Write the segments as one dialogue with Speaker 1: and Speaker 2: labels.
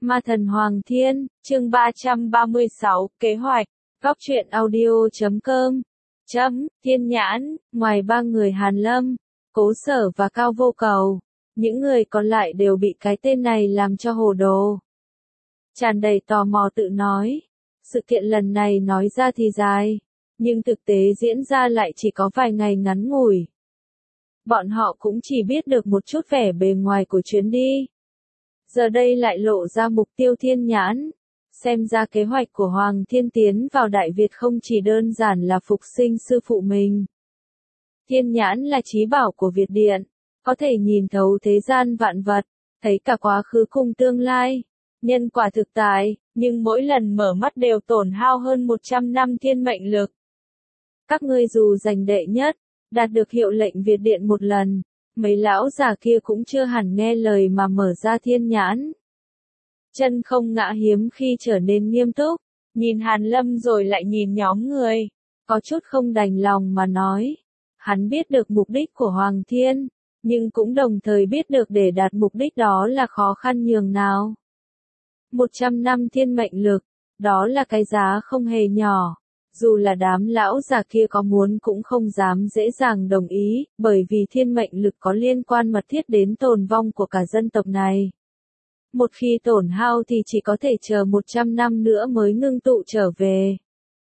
Speaker 1: Ma thần Hoàng Thiên, chương 336, kế hoạch, góc truyện audio.com. Thiên Nhãn, ngoài ba người Hàn Lâm, Cố Sở và Cao Vô Cầu, những người còn lại đều bị cái tên này làm cho hồ đồ. Tràn đầy tò mò tự nói, sự kiện lần này nói ra thì dài, nhưng thực tế diễn ra lại chỉ có vài ngày ngắn ngủi. Bọn họ cũng chỉ biết được một chút vẻ bề ngoài của chuyến đi. Giờ đây lại lộ ra mục tiêu Thiên Nhãn. Xem ra kế hoạch của Hoàng Thiên tiến vào Đại Việt không chỉ đơn giản là phục sinh sư phụ mình. Thiên Nhãn là trí bảo của Việt Điện, có thể nhìn thấu thế gian vạn vật, thấy cả quá khứ cùng tương lai, nhân quả thực tại, nhưng mỗi lần mở mắt đều tổn hao hơn 100 năm thiên mệnh lực. Các ngươi dù giành đệ nhất, đạt được hiệu lệnh Việt Điện một lần, mấy lão già kia cũng chưa hẳn nghe lời mà mở ra Thiên Nhãn. Chân Không Ngã hiếm khi trở nên nghiêm túc, nhìn Hàn Lâm rồi lại nhìn nhóm người, có chút không đành lòng mà nói. Hắn biết được mục đích của Hoàng Thiên, nhưng cũng đồng thời biết được để đạt mục đích đó là khó khăn nhường nào. 100 năm thiên mệnh lực, đó là cái giá không hề nhỏ. Dù là đám lão già kia có muốn cũng không dám dễ dàng đồng ý, bởi vì thiên mệnh lực có liên quan mật thiết đến tồn vong của cả dân tộc này. Một khi tổn hao thì chỉ có thể chờ 100 năm nữa mới ngưng tụ trở về.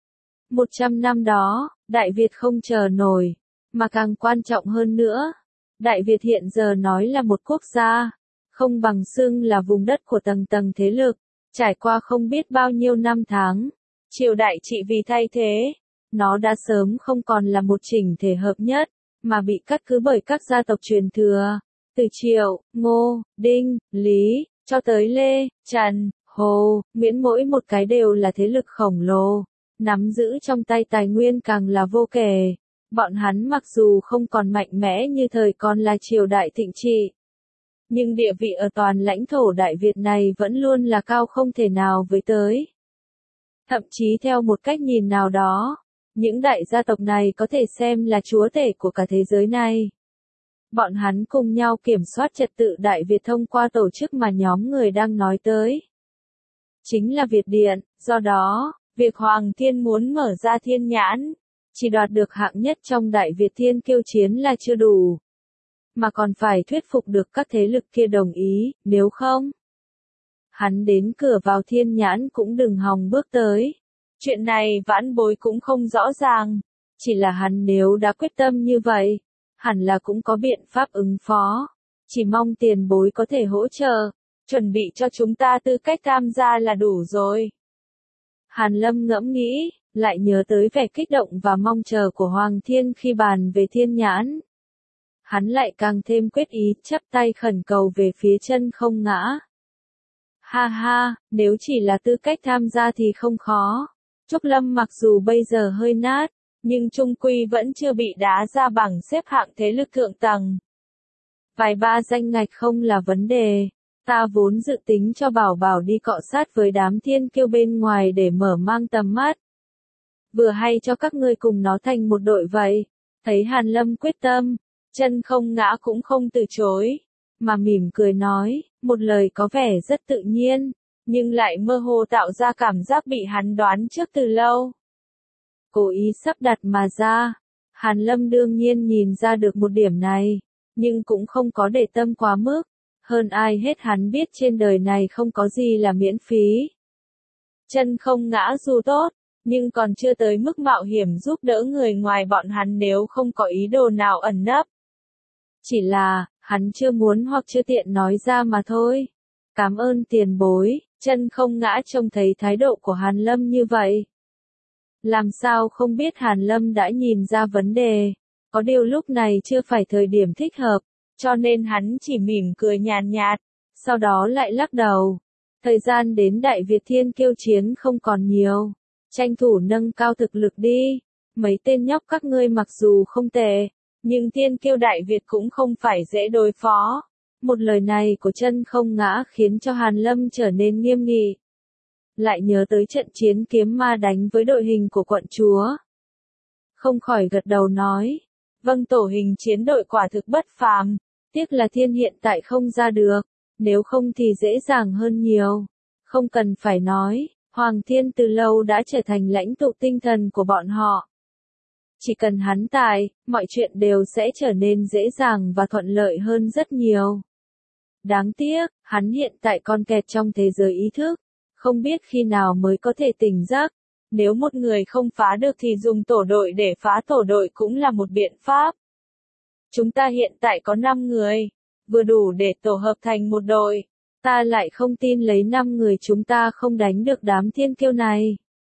Speaker 1: 100 năm đó, Đại Việt không chờ nổi, mà càng quan trọng hơn nữa. Đại Việt hiện giờ nói là một quốc gia, không bằng xưng là vùng đất của tầng tầng thế lực, trải qua không biết bao nhiêu năm tháng. Triều đại trị vì thay thế, nó đã sớm không còn là một chỉnh thể hợp nhất, mà bị cắt cứ bởi các gia tộc truyền thừa, từ Triệu, Ngô, Đinh, Lý, cho tới Lê, Trần, Hồ, Nguyễn, mỗi một cái đều là thế lực khổng lồ, nắm giữ trong tay tài nguyên càng là vô kể. Bọn hắn mặc dù không còn mạnh mẽ như thời còn là triều đại thịnh trị, nhưng địa vị ở toàn lãnh thổ Đại Việt này vẫn luôn là cao không thể nào với tới. Thậm chí theo một cách nhìn nào đó, những đại gia tộc này có thể xem là chúa tể của cả thế giới này. Bọn hắn cùng nhau kiểm soát trật tự Đại Việt thông qua tổ chức mà nhóm người đang nói tới. Chính là Việt Điện, do đó, việc Hoàng Thiên muốn mở ra Thiên Nhãn, chỉ đoạt được hạng nhất trong Đại Việt Thiên Kiêu Chiến là chưa đủ. Mà còn phải thuyết phục được các thế lực kia đồng ý, nếu không, hắn đến cửa vào Thiên Nhãn cũng đừng hòng bước tới. Chuyện này vãn bối cũng không rõ ràng, chỉ là hắn nếu đã quyết tâm như vậy, hẳn là cũng có biện pháp ứng phó, chỉ mong tiền bối có thể hỗ trợ, chuẩn bị cho chúng ta tư cách tham gia là đủ rồi. Hàn Lâm ngẫm nghĩ, lại nhớ tới vẻ kích động và mong chờ của Hoàng Thiên khi bàn về Thiên Nhãn. Hắn lại càng thêm quyết ý, chắp tay khẩn cầu về phía Chân Không Ngã. Ha ha, nếu chỉ là tư cách tham gia thì không khó. Trúc Lâm mặc dù bây giờ hơi nát, nhưng trung quy vẫn chưa bị đá ra bảng xếp hạng thế lực thượng tầng. Vài ba danh ngạch không là vấn đề. Ta vốn dự tính cho Bảo Bảo đi cọ sát với đám thiên kiêu bên ngoài để mở mang tầm mắt. Vừa hay cho các ngươi cùng nó thành một đội vậy. Thấy Hàn Lâm quyết tâm, Chân Không Ngã cũng không từ chối, mà mỉm cười nói, một lời có vẻ rất tự nhiên, nhưng lại mơ hồ tạo ra cảm giác bị hắn đoán trước từ lâu. Cố ý sắp đặt mà ra, Hàn Lâm đương nhiên nhìn ra được một điểm này, nhưng cũng không có để tâm quá mức. Hơn ai hết hắn biết trên đời này không có gì là miễn phí. Chân Không Ngã dù tốt, nhưng còn chưa tới mức mạo hiểm giúp đỡ người ngoài bọn hắn nếu không có ý đồ nào ẩn nấp. Chỉ là, hắn chưa muốn hoặc chưa tiện nói ra mà thôi. Cảm ơn tiền bối. Chân Không Ngã trông thấy thái độ của Hàn Lâm như vậy. Làm sao không biết Hàn Lâm đã nhìn ra vấn đề. Có điều lúc này chưa phải thời điểm thích hợp, cho nên hắn chỉ mỉm cười nhàn nhạt, sau đó lại lắc đầu. Thời gian đến Đại Việt Thiên Kiêu Chiến không còn nhiều. Tranh thủ nâng cao thực lực đi. Mấy tên nhóc các ngươi mặc dù không tệ, nhưng Thiên Kiêu Đại Việt cũng không phải dễ đối phó. Một lời này của Chân Không Ngã khiến cho Hàn Lâm trở nên nghiêm nghị. Lại nhớ tới trận chiến kiếm ma đánh với đội hình của quận chúa. Không khỏi gật đầu nói. Vâng, tổ hình chiến đội quả thực bất phàm. Tiếc là Thiên hiện tại không ra được. Nếu không thì dễ dàng hơn nhiều. Không cần phải nói, Hoàng Thiên từ lâu đã trở thành lãnh tụ tinh thần của bọn họ. Chỉ cần hắn tại, mọi chuyện đều sẽ trở nên dễ dàng và thuận lợi hơn rất nhiều. Đáng tiếc, hắn hiện tại còn kẹt trong thế giới ý thức, không biết khi nào mới có thể tỉnh giấc. Nếu một người không phá được thì dùng tổ đội để phá tổ đội cũng là một biện pháp. Chúng ta hiện tại có 5 người, vừa đủ để tổ hợp thành một đội. Ta lại không tin lấy 5 người chúng ta không đánh được đám thiên kiêu này.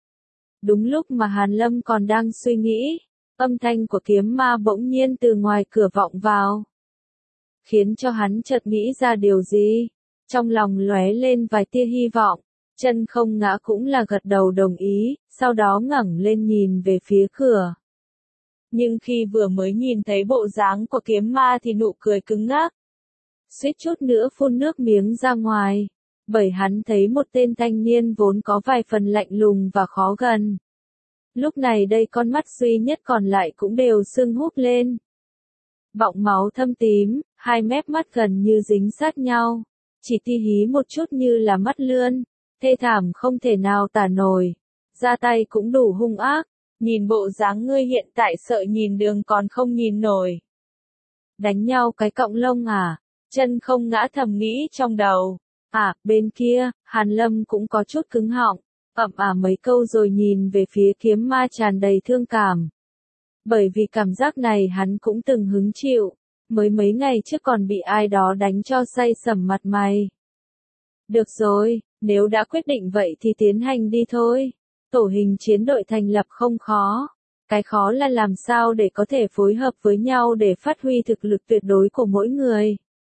Speaker 1: Đúng lúc mà Hàn Lâm còn đang suy nghĩ, âm thanh của kiếm ma bỗng nhiên từ ngoài cửa vọng vào. Khiến cho hắn chợt nghĩ ra điều gì, trong lòng lóe lên vài tia hy vọng. Chân Không Ngã cũng là gật đầu đồng ý, sau đó ngẩng lên nhìn về phía cửa. Nhưng khi vừa mới nhìn thấy bộ dáng của kiếm ma thì nụ cười cứng ngắc. Suýt chút nữa phun nước miếng ra ngoài, bởi hắn thấy một tên thanh niên vốn có vài phần lạnh lùng và khó gần. Lúc này đây con mắt duy nhất còn lại cũng đều sưng húp lên. Bọng máu thâm tím, hai mép mắt gần như dính sát nhau, chỉ ti hí một chút như là mắt lươn, thê thảm không thể nào tả nổi. Ra tay cũng đủ hung ác, nhìn bộ dáng ngươi hiện tại sợ nhìn đường còn không nhìn nổi. Đánh nhau cái cọng lông à? Chân Không Ngã thầm nghĩ trong đầu. Bên kia, Hàn Lâm cũng có chút cứng họng, mấy câu rồi nhìn về phía kiếm ma tràn đầy thương cảm. Bởi vì cảm giác này hắn cũng từng hứng chịu, mới mấy ngày trước còn bị ai đó đánh cho say sẩm mặt mày. Được rồi, nếu đã quyết định vậy thì tiến hành đi thôi. Tổ hình chiến đội thành lập không khó. Cái khó là làm sao để có thể phối hợp với nhau để phát huy thực lực tuyệt đối của mỗi người.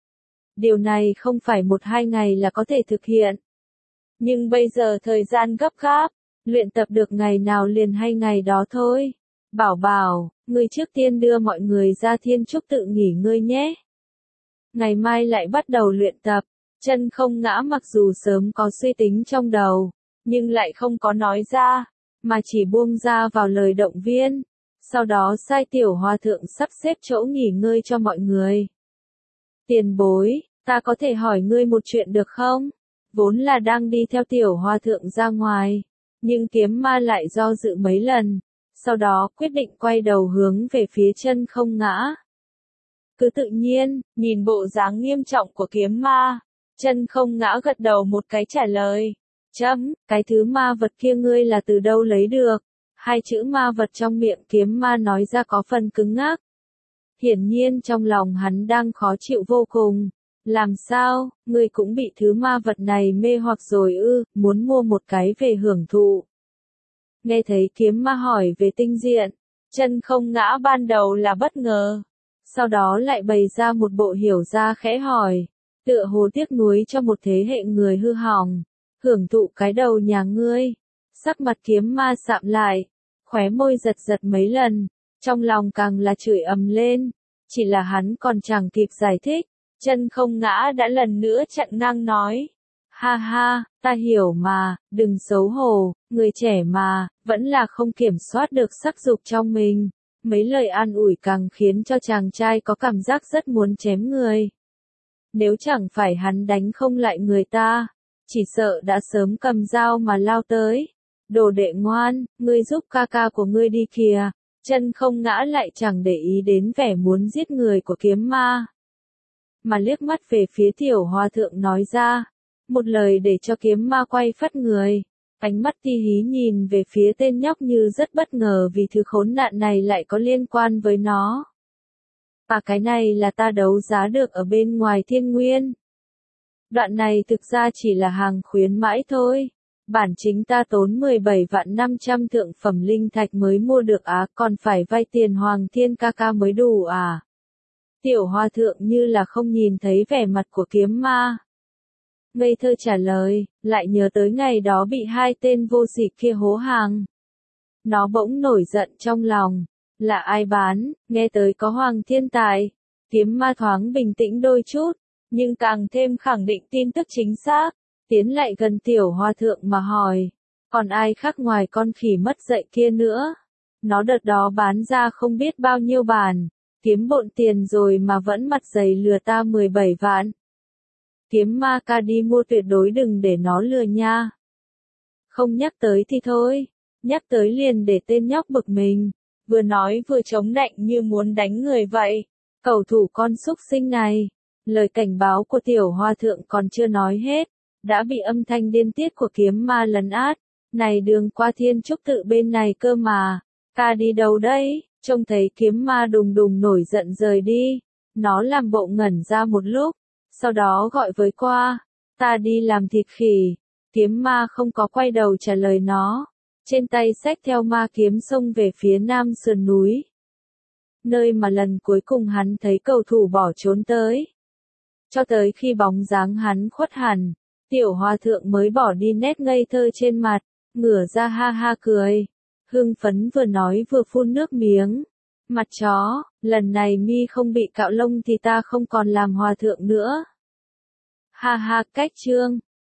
Speaker 1: Điều này không phải 1-2 ngày là có thể thực hiện. Nhưng bây giờ thời gian gấp gáp, luyện tập được ngày nào liền hay ngày đó thôi. Bảo Bảo, ngươi trước tiên đưa mọi người ra Thiên Trúc tự nghỉ ngơi nhé. Ngày mai lại bắt đầu luyện tập. Chân Không Ngã mặc dù sớm có suy tính trong đầu, nhưng lại không có nói ra, mà chỉ buông ra vào lời động viên. Sau đó sai Tiểu Hòa Thượng sắp xếp chỗ nghỉ ngơi cho mọi người. Tiền bối, ta có thể hỏi ngươi một chuyện được không? Vốn là đang đi theo Tiểu Hòa Thượng ra ngoài, nhưng kiếm ma lại do dự mấy lần, sau đó quyết định quay đầu hướng về phía Chân Không Ngã. Cứ tự nhiên, nhìn bộ dáng nghiêm trọng của kiếm ma, Chân Không Ngã gật đầu một cái trả lời. Cái thứ ma vật kia ngươi là từ đâu lấy được? Hai chữ ma vật trong miệng kiếm ma nói ra có phần cứng ngắc. Hiển nhiên trong lòng hắn đang khó chịu vô cùng. Làm sao, ngươi cũng bị thứ ma vật này mê hoặc rồi ư, muốn mua một cái về hưởng thụ. Nghe thấy kiếm ma hỏi về tinh diện, Chân Không Ngã ban đầu là bất ngờ. Sau đó lại bày ra một bộ hiểu ra khẽ hỏi, tựa hồ tiếc nuối cho một thế hệ người hư hỏng. Hưởng thụ cái đầu nhà ngươi. Sắc mặt kiếm ma sạm lại, khóe môi giật giật mấy lần, trong lòng càng là chửi ầm lên. Chỉ là hắn còn chẳng kịp giải thích, Chân Không Ngã đã lần nữa chặn ngang nói. Ha ha, ta hiểu mà, đừng xấu hổ, người trẻ mà, vẫn là không kiểm soát được sắc dục trong mình. Mấy lời an ủi càng khiến cho chàng trai có cảm giác rất muốn chém người. Nếu chẳng phải hắn đánh không lại người ta, chỉ sợ đã sớm cầm dao mà lao tới. Đồ đệ ngoan, ngươi giúp ca ca của ngươi đi kìa. Chân Không Ngã lại chẳng để ý đến vẻ muốn giết người của kiếm ma, mà liếc mắt về phía Tiểu Hòa Thượng nói ra. Một lời để cho kiếm ma quay phắt người. Ánh mắt ti hí nhìn về phía tên nhóc như rất bất ngờ vì thứ khốn nạn này lại có liên quan với nó. Cái này là ta đấu giá được ở bên ngoài Thiên Nguyên. Đoạn này thực ra chỉ là hàng khuyến mãi thôi. Bản chính ta tốn 17.500.000 thượng phẩm linh thạch mới mua được còn phải vay tiền Hoàng Thiên ca ca mới đủ à. Tiểu Hòa Thượng như là không nhìn thấy vẻ mặt của kiếm ma. Ngây thơ trả lời, lại nhớ tới ngày đó bị hai tên vô sỉ kia hố hàng. Nó bỗng nổi giận trong lòng. Là ai bán, nghe tới có Hoàng Thiên tài. Kiếm ma thoáng bình tĩnh đôi chút, nhưng càng thêm khẳng định tin tức chính xác. Tiến lại gần Tiểu Hòa Thượng mà hỏi, còn ai khác ngoài con khỉ mất dạy kia nữa? Nó đợt đó bán ra không biết bao nhiêu bản, kiếm bộn tiền rồi mà vẫn mặt dày lừa ta 17 vạn. kiếm ma ca đi mua tuyệt đối đừng để nó lừa nha. Không nhắc tới thì thôi, nhắc tới liền để tên nhóc bực mình, vừa nói vừa chống nạnh như muốn đánh người vậy. Cầu thủ con súc sinh này, lời cảnh báo của tiểu hòa thượng còn chưa nói hết, đã bị âm thanh điên tiết của kiếm ma lấn át. Này đường qua thiên trúc tự bên này cơ mà, ca đi đâu đấy? Trông thấy kiếm ma đùng đùng nổi giận rời đi, nó làm bộ ngẩn ra một lúc, sau đó gọi với qua, ta đi làm thịt khỉ. Kiếm ma không có quay đầu trả lời nó, trên tay xách theo ma kiếm xông về phía nam sườn núi, nơi mà lần cuối cùng hắn thấy cầu thủ bỏ trốn tới. Cho tới khi bóng dáng hắn khuất hẳn, tiểu hòa thượng mới bỏ đi nét ngây thơ trên mặt, ngửa ra ha ha cười, hưng phấn vừa nói vừa phun nước miếng. Mặt chó, lần này mi không bị cạo lông thì ta không còn làm hòa thượng nữa. Ha ha, cách chương.